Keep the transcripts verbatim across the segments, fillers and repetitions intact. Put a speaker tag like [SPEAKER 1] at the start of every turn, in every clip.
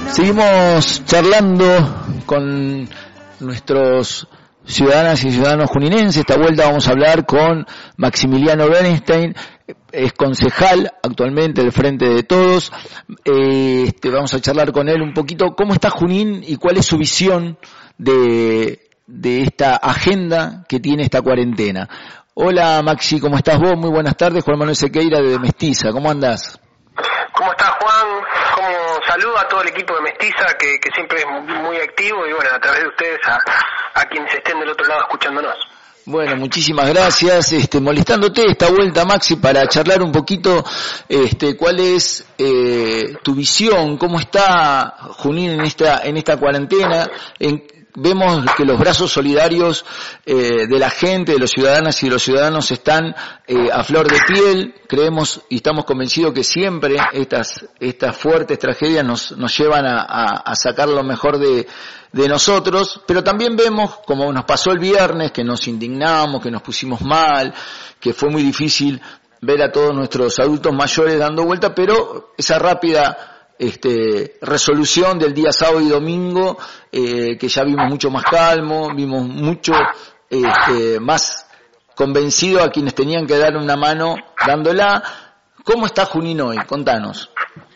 [SPEAKER 1] Seguimos charlando con nuestros ciudadanas y ciudadanos juninenses. Esta vuelta vamos a hablar con Maximiliano Bernstein, es concejal actualmente del Frente de Todos. Eh, este, vamos a charlar con él un poquito cómo está Junín y cuál es su visión de, de esta agenda que tiene esta cuarentena. Hola Maxi, ¿cómo estás vos? Muy buenas tardes, Juan Manuel Sequeira de Mestiza, ¿cómo andás?
[SPEAKER 2] ¿Cómo estás, Juan? Como saludo a todo el equipo de Mestiza, que, que siempre es muy activo, y bueno, a través de ustedes a, a quienes estén del otro lado escuchándonos.
[SPEAKER 1] Bueno, muchísimas gracias. Este, molestándote esta vuelta, Maxi, para charlar un poquito, este, cuál es eh, tu visión, cómo está Junín en esta en esta cuarentena. En, vemos que los brazos solidarios eh, de la gente, de los ciudadanas y de los ciudadanos están eh, a flor de piel. Creemos y estamos convencidos que siempre estas estas fuertes tragedias nos nos llevan a, a, a sacar lo mejor de de nosotros, pero también vemos, como nos pasó el viernes, que nos indignamos, que nos pusimos mal, que fue muy difícil ver a todos nuestros adultos mayores dando vuelta, pero esa rápida este resolución del día sábado y domingo, eh, que ya vimos mucho más calmo, vimos mucho este, más convencido a quienes tenían que dar una mano dándola. ¿Cómo está Junín hoy? Contanos.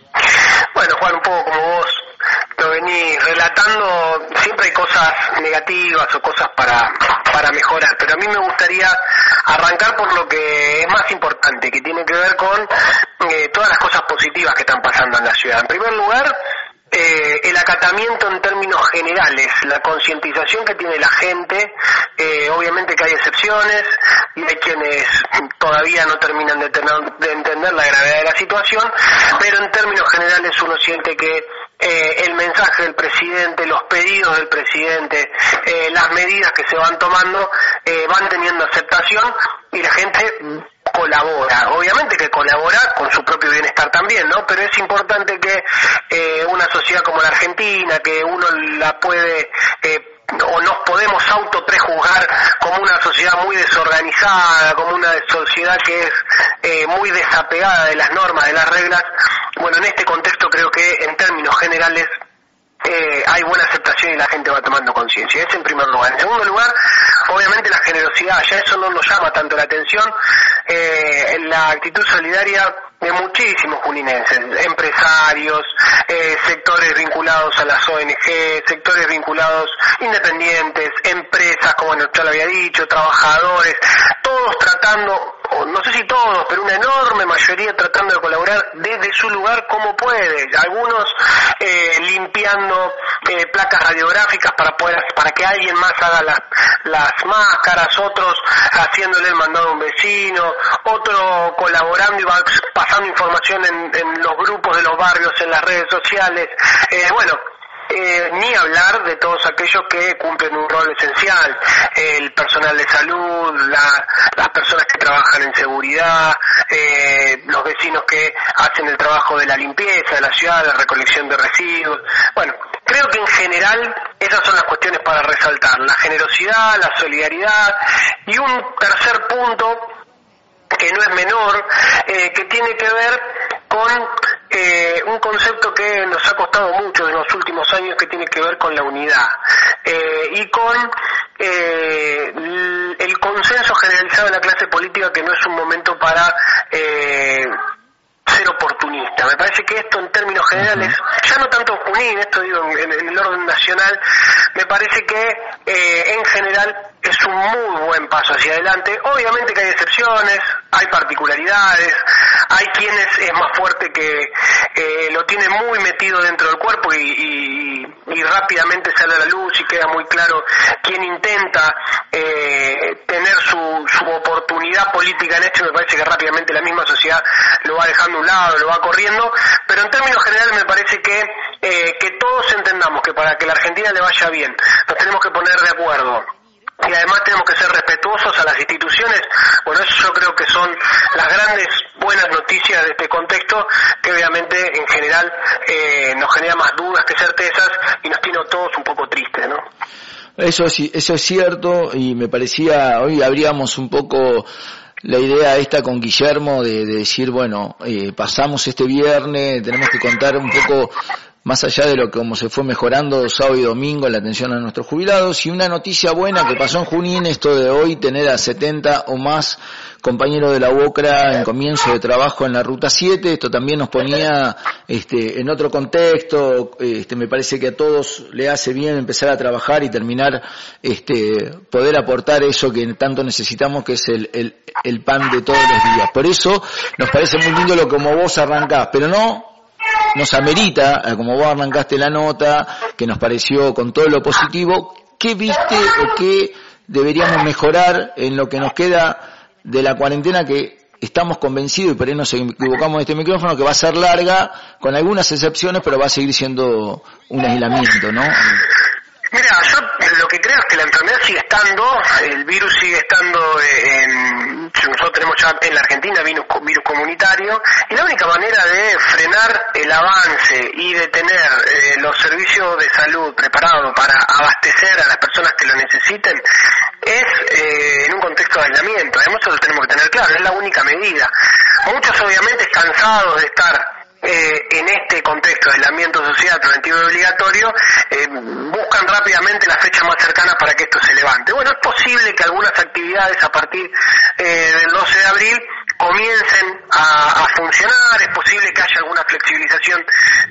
[SPEAKER 2] Bueno, Juan, un poco como vos lo venís relatando, siempre hay cosas negativas o cosas para para mejorar, pero a mí me gustaría arrancar por lo que es más importante, que tiene que ver con eh, todas las cosas positivas que están pasando en la ciudad. En primer lugar, eh, el acatamiento en términos generales, la concientización que tiene la gente, eh, obviamente que hay excepciones y hay quienes todavía no terminan de, tener, de entender la gravedad de la situación, pero en términos generales uno siente que Eh, el mensaje del presidente, los pedidos del presidente, eh, las medidas que se van tomando eh, van teniendo aceptación y la gente colabora. Obviamente que colabora con su propio bienestar también, ¿no? Pero es importante que eh, una sociedad como la Argentina, que uno la puede eh, o nos podemos autoprejuzgar como una sociedad muy desorganizada, como una sociedad que es eh, muy desapegada de las normas, de las reglas. Bueno, en este contexto creo que en términos generales eh, hay buena aceptación y la gente va tomando conciencia. Eso en primer lugar. En segundo lugar, obviamente la generosidad, ya eso no nos llama tanto la atención, eh, la actitud solidaria de muchísimos juninenses, empresarios, eh, sectores vinculados a las O N G, sectores vinculados independientes, empresas, como bueno, ya lo había dicho, trabajadores, todos tratando, no sé si todos, pero una enorme mayoría tratando de colaborar desde su lugar como puede, algunos eh, limpiando eh, placas radiográficas para poder para que alguien más haga las, las máscaras, otros haciéndole el mandado a un vecino, otro colaborando y va pasando información en, en los grupos de los barrios, en las redes sociales, eh, bueno, Eh, ni hablar de todos aquellos que cumplen un rol esencial, el personal de salud, la, las personas que trabajan en seguridad, eh, los vecinos que hacen el trabajo de la limpieza de la ciudad, de recolección de residuos. Bueno, creo que en general esas son las cuestiones para resaltar, la generosidad, la solidaridad, y un tercer punto que no es menor, eh, que tiene que ver con eh, un concepto que nos ha costado mucho en los últimos años, que tiene que ver con la unidad eh, y con eh, el consenso generalizado de la clase política, que no es un momento para eh, ser oportunista. Me parece que esto en términos generales, ya no tanto Junín, esto digo en, en el orden nacional, me parece que eh, en general es un muy buen paso hacia adelante. Obviamente que hay excepciones, hay particularidades, hay quienes es más fuerte que eh, lo tiene muy metido dentro del cuerpo y, y, y rápidamente sale a la luz y queda muy claro quién intenta eh, tener su, su oportunidad política en esto, y me parece que rápidamente la misma sociedad lo va dejando a un lado, lo va corriendo, pero en términos generales me parece que eh, que todos entendamos que para que la Argentina le vaya bien nos tenemos que poner de acuerdo y además tenemos que ser respetuosos a las instituciones. Bueno, eso yo creo que son las grandes buenas noticias de este contexto, que obviamente en general eh, nos genera más dudas que certezas y nos tiene a todos un poco tristes, ¿no?
[SPEAKER 1] Eso sí, eso es cierto, y me parecía, hoy abríamos un poco la idea esta con Guillermo de, de decir, bueno, eh, pasamos este viernes, tenemos que contar un poco más allá de lo que como se fue mejorando sábado y domingo la atención a nuestros jubilados. Y una noticia buena que pasó en Junín, esto de hoy tener a setenta o más compañeros de la U O C R A en comienzo de trabajo en la Ruta siete. Esto también nos ponía este, en otro contexto. Este, me parece que a todos le hace bien empezar a trabajar y terminar, este, poder aportar eso que tanto necesitamos, que es el, el, el pan de todos los días. Por eso nos parece muy lindo lo como vos arrancás, pero no nos amerita, como vos arrancaste la nota, que nos pareció con todo lo positivo. ¿Qué viste o qué deberíamos mejorar en lo que nos queda de la cuarentena, que estamos convencidos, y por ahí nos equivocamos de este micrófono, que va a ser larga, con algunas excepciones, pero va a seguir siendo un aislamiento, ¿no?
[SPEAKER 2] Mira, yo lo que creo es que la enfermedad sigue estando, el virus sigue estando en, nosotros tenemos ya en la Argentina virus, virus comunitario, y la única manera de frenar el avance y de tener eh, los servicios de salud preparados para abastecer a las personas que lo necesiten es eh, en un contexto de aislamiento. Además, eso lo tenemos que tener claro, es la única medida. Muchos obviamente cansados de estar Eh, en este contexto de aislamiento social preventivo y obligatorio, eh, buscan rápidamente la fecha más cercana para que esto se levante. Bueno, es posible que algunas actividades a partir eh, del doce de abril comiencen a, a funcionar, es posible que haya alguna flexibilización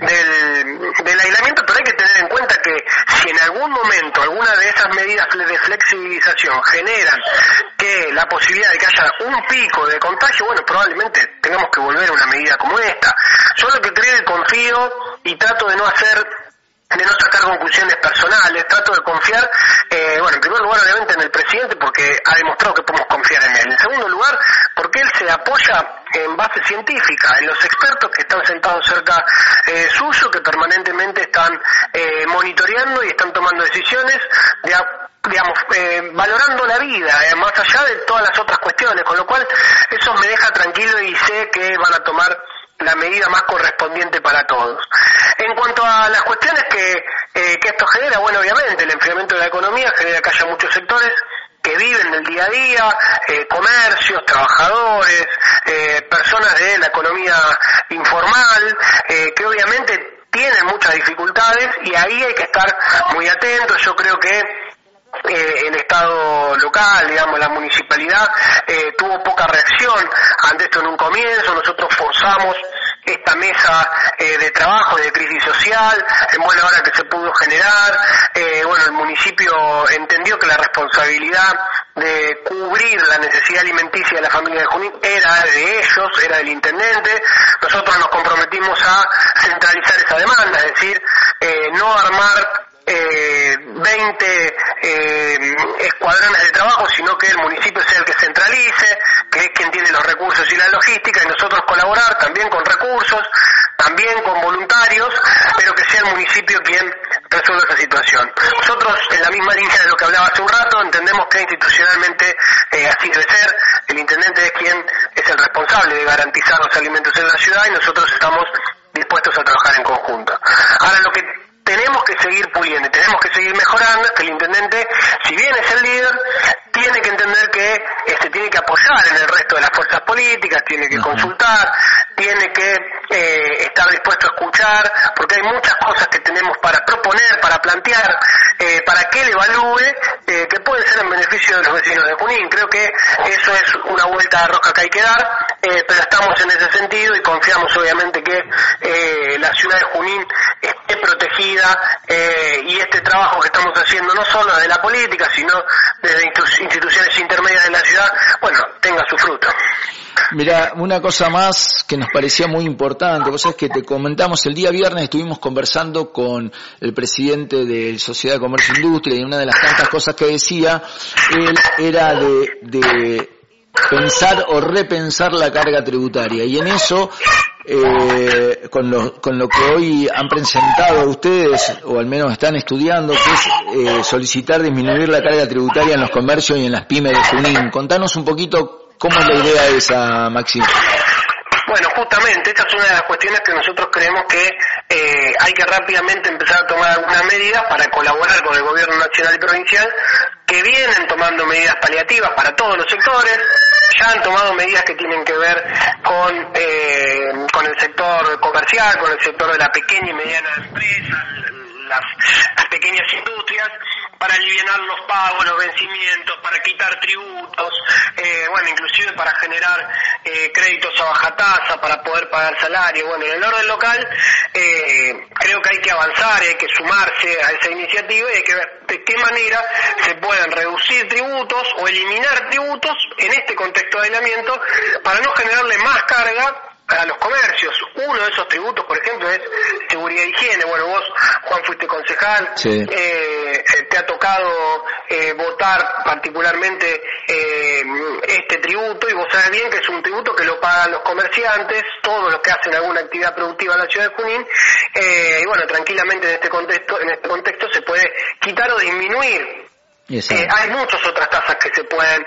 [SPEAKER 2] del, del aislamiento, pero hay que tener en cuenta que si en algún momento alguna de esas medidas de flexibilización generan que la posibilidad de que haya un pico de contagio, bueno, probablemente tengamos que volver a una medida como esta. Yo lo que creo y confío, y trato de no hacer, de no sacar conclusiones personales, trato de confiar, eh, bueno, en primer lugar obviamente en el presidente, porque ha demostrado que podemos confiar en él. En segundo lugar, porque él se apoya en base científica, en los expertos que están sentados cerca eh, suyo, que permanentemente están eh, monitoreando y están tomando decisiones de digamos, eh, valorando la vida, eh, más allá de todas las otras cuestiones, con lo cual eso me deja tranquilo y sé que van a tomar la medida más correspondiente para todos. En cuanto a las cuestiones que, eh, que esto genera, bueno, obviamente el enfriamiento de la economía genera que haya muchos sectores que viven del día a día, eh, comercios, trabajadores, eh, personas de la economía informal, eh, que obviamente tienen muchas dificultades, y ahí hay que estar muy atentos. Yo creo que Eh, el Estado local, digamos, la municipalidad, eh, tuvo poca reacción ante esto en un comienzo. Nosotros forzamos esta mesa eh, de trabajo, de crisis social, en buena hora que se pudo generar. Eh, bueno, el municipio entendió que la responsabilidad de cubrir la necesidad alimenticia de la familia de Junín era de ellos, era del intendente. Nosotros nos comprometimos a centralizar esa demanda, es decir, eh, no armar Eh, veinte eh, escuadrones de trabajo, sino que el municipio sea el que centralice, que es quien tiene los recursos y la logística, y nosotros colaborar también con recursos, también con voluntarios, pero que sea el municipio quien resuelva esa situación. Nosotros, en la misma línea de lo que hablaba hace un rato, entendemos que institucionalmente eh, así debe ser. El intendente es quien es el responsable de garantizar los alimentos en la ciudad, y nosotros estamos dispuestos a trabajar en conjunto. Ahora, lo que tenemos que seguir puliendo, tenemos que seguir mejorando, que el intendente, si bien es el líder, tiene que entender que este tiene que apoyar en el resto de las fuerzas políticas, tiene que uh-huh. consultar, tiene que eh, estar dispuesto a escuchar, porque hay muchas cosas que tenemos para proponer, para plantear, eh, para que él evalúe, eh, que pueden ser en beneficio de los vecinos de Junín. Creo que eso es una vuelta de rosca que hay que dar, eh, pero estamos en ese sentido y confiamos obviamente que eh, la ciudad de Junín esté protegida, eh, y este trabajo que estamos haciendo no solo desde la política, sino desde instituciones intermedias de la ciudad, bueno, tenga su fruto.
[SPEAKER 1] Mira, una cosa más que nos parecía muy importante, vos sabés que te comentamos el día viernes, estuvimos conversando con el presidente de Sociedad de Comercio e Industria, y una de las tantas cosas que decía él era de, de pensar o repensar la carga tributaria, y en eso Eh, con, lo, con lo que hoy han presentado ustedes, o al menos están estudiando, que es eh, solicitar disminuir la carga tributaria en los comercios y en las pymes de Junín. Contanos un poquito cómo es la idea esa, Maxi.
[SPEAKER 2] Bueno, justamente, esta es una de las cuestiones que nosotros creemos que eh, hay que rápidamente empezar a tomar algunas medidas para colaborar con el gobierno nacional y provincial, que vienen tomando medidas paliativas para todos los sectores, ya han tomado medidas que tienen que ver con eh, con el sector comercial, con el sector de la pequeña y mediana empresa, las, las pequeñas industrias, para alivianar los pagos, los vencimientos, para quitar tributos, eh, bueno, inclusive para generar eh, créditos a baja tasa, para poder pagar salario. Bueno, en el orden local eh, creo que hay que avanzar, hay que sumarse a esa iniciativa y hay que ver de qué manera se pueden reducir tributos o eliminar tributos en este contexto de aislamiento para no generarle más carga a los comercios. Uno de esos tributos, por ejemplo, es seguridad e higiene. Bueno, vos, Juan, fuiste concejal, sí. eh, te ha tocado eh, votar particularmente eh, este tributo, y vos sabés bien que es un tributo que lo pagan los comerciantes, todos los que hacen alguna actividad productiva en la ciudad de Junín, eh, y bueno, tranquilamente en este contexto, en este contexto se puede quitar o disminuir. Eh, hay muchas otras tasas que se pueden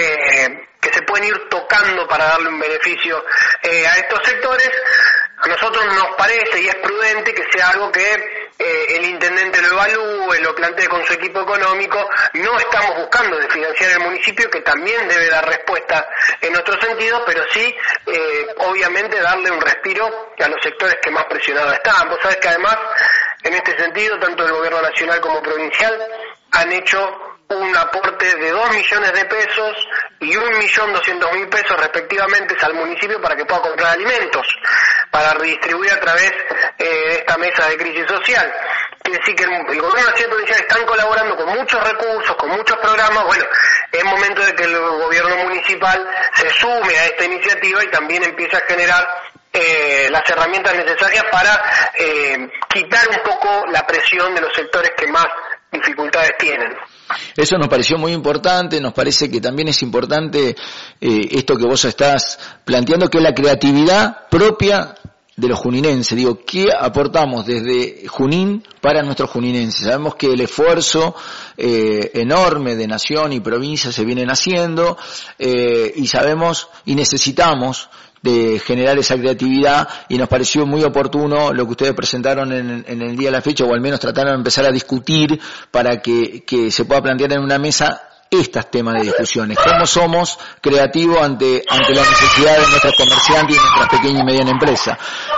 [SPEAKER 2] eh, que se pueden ir tocando para darle un beneficio eh, a estos sectores. A nosotros nos parece y es prudente que sea algo que eh, el intendente lo evalúe, lo plantee con su equipo económico. No estamos buscando de financiar el municipio, que también debe dar respuesta en otro sentido, pero sí, eh, obviamente, darle un respiro a los sectores que más presionados están. Vos sabés que además, en este sentido, tanto el gobierno nacional como provincial han hecho un aporte de dos millones de pesos y un millón doscientos mil pesos respectivamente al municipio para que pueda comprar alimentos, para redistribuir a través eh, de esta mesa de crisis social. Quiere decir que el, el gobierno nacional y provincial están colaborando con muchos recursos, con muchos programas. Bueno, es momento de que el gobierno municipal se sume a esta iniciativa y también empiece a generar Eh, las herramientas necesarias para eh, quitar un poco la presión de los sectores que más dificultades tienen.
[SPEAKER 1] Eso nos pareció muy importante. Nos parece que también es importante eh, esto que vos estás planteando, que es la creatividad propia de los juninenses. Digo, ¿qué aportamos desde Junín para nuestros juninenses? Sabemos que el esfuerzo eh, enorme de nación y provincia se vienen haciendo eh, y sabemos y necesitamos de generar esa creatividad, y nos pareció muy oportuno lo que ustedes presentaron en, en el día de la fecha, o al menos trataron de empezar a discutir para que, que se pueda plantear en una mesa estos temas de discusiones. ¿Cómo somos creativos ante ante la necesidad de nuestros comerciantes y de nuestras pequeñas y medianas empresas?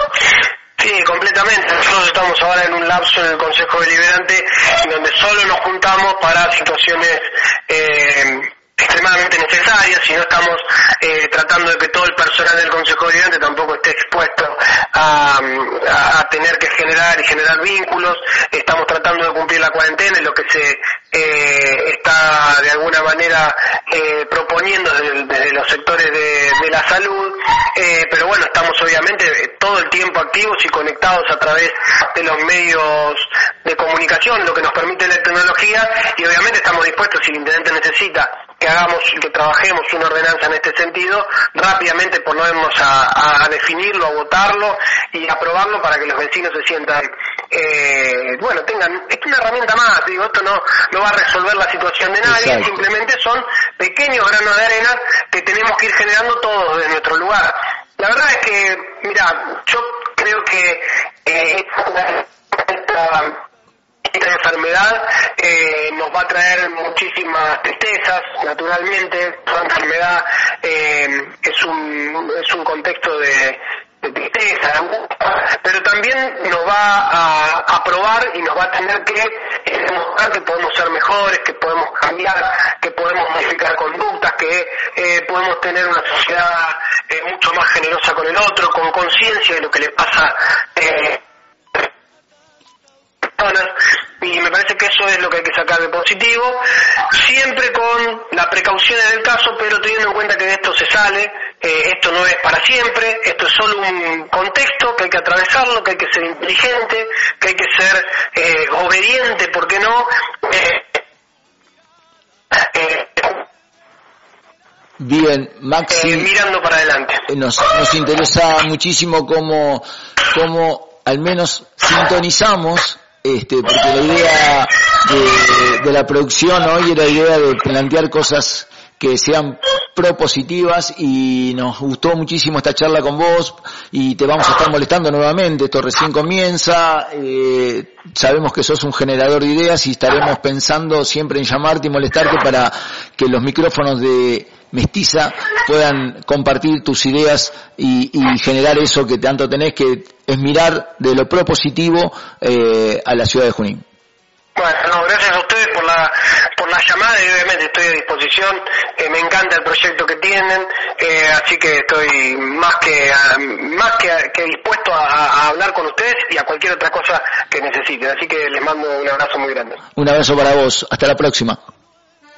[SPEAKER 2] Sí, completamente. Nosotros estamos ahora en un lapso en el Consejo Deliberante donde solo nos juntamos para situaciones eh, extremadamente necesarias, y no estamos eh, tratando de que todo el personal del Consejo Deliberante tampoco esté expuesto a, a, a tener que generar y generar vínculos. Estamos tratando de cumplir la cuarentena, en lo que se eh, está de alguna manera eh, proponiendo desde, desde los sectores de, de la salud, eh, pero bueno, estamos obviamente todo el tiempo activos y conectados a través de los medios de comunicación, lo que nos permite la tecnología, y obviamente estamos dispuestos, si el intendente necesita que hagamos y que trabajemos una ordenanza en este sentido, rápidamente ponernos a, a definirlo, a votarlo y aprobarlo para que los vecinos se sientan, eh, bueno, tengan, es una herramienta más, digo, esto no, no va a resolver la situación de nadie. Exacto. Simplemente son pequeños granos de arena que tenemos que ir generando todos desde nuestro lugar. La verdad es que, mira, yo creo que eh, esta, esta Esta enfermedad eh, nos va a traer muchísimas tristezas, naturalmente. Toda enfermedad eh, es un es un contexto de, de tristeza, pero también nos va a, a probar y nos va a tener que eh, demostrar que podemos ser mejores, que podemos cambiar, que podemos modificar conductas, que eh, podemos tener una sociedad eh, mucho más generosa con el otro, con conciencia de lo que le pasa eh, y me parece que eso es lo que hay que sacar de positivo, siempre con las precauciones del caso, pero teniendo en cuenta que de esto se sale. Eh, esto no es para siempre, esto es solo un contexto que hay que atravesarlo, que hay que ser inteligente, que hay que ser eh, obediente, ¿por qué no? Eh, eh,
[SPEAKER 1] Bien, Maxi,
[SPEAKER 2] eh, mirando para adelante.
[SPEAKER 1] Nos, nos interesa muchísimo cómo, cómo al menos sintonizamos. Este, porque la idea de, de la producción hoy era la idea de plantear cosas que sean propositivas, y nos gustó muchísimo esta charla con vos y te vamos a estar molestando nuevamente. Esto recién comienza, eh, sabemos que sos un generador de ideas y estaremos pensando siempre en llamarte y molestarte para que los micrófonos de Mestiza puedan compartir tus ideas y, y generar eso que tanto tenés, que es mirar de lo propositivo eh, a la ciudad de Junín.
[SPEAKER 2] Bueno, no, gracias a ustedes por la por la llamada, y obviamente estoy a disposición. Eh, me encanta el proyecto que tienen, eh, así que estoy más que uh, más que, que dispuesto a, a hablar con ustedes y a cualquier otra cosa que necesiten. Así que les mando un abrazo muy grande.
[SPEAKER 1] Un abrazo para vos. Hasta la próxima.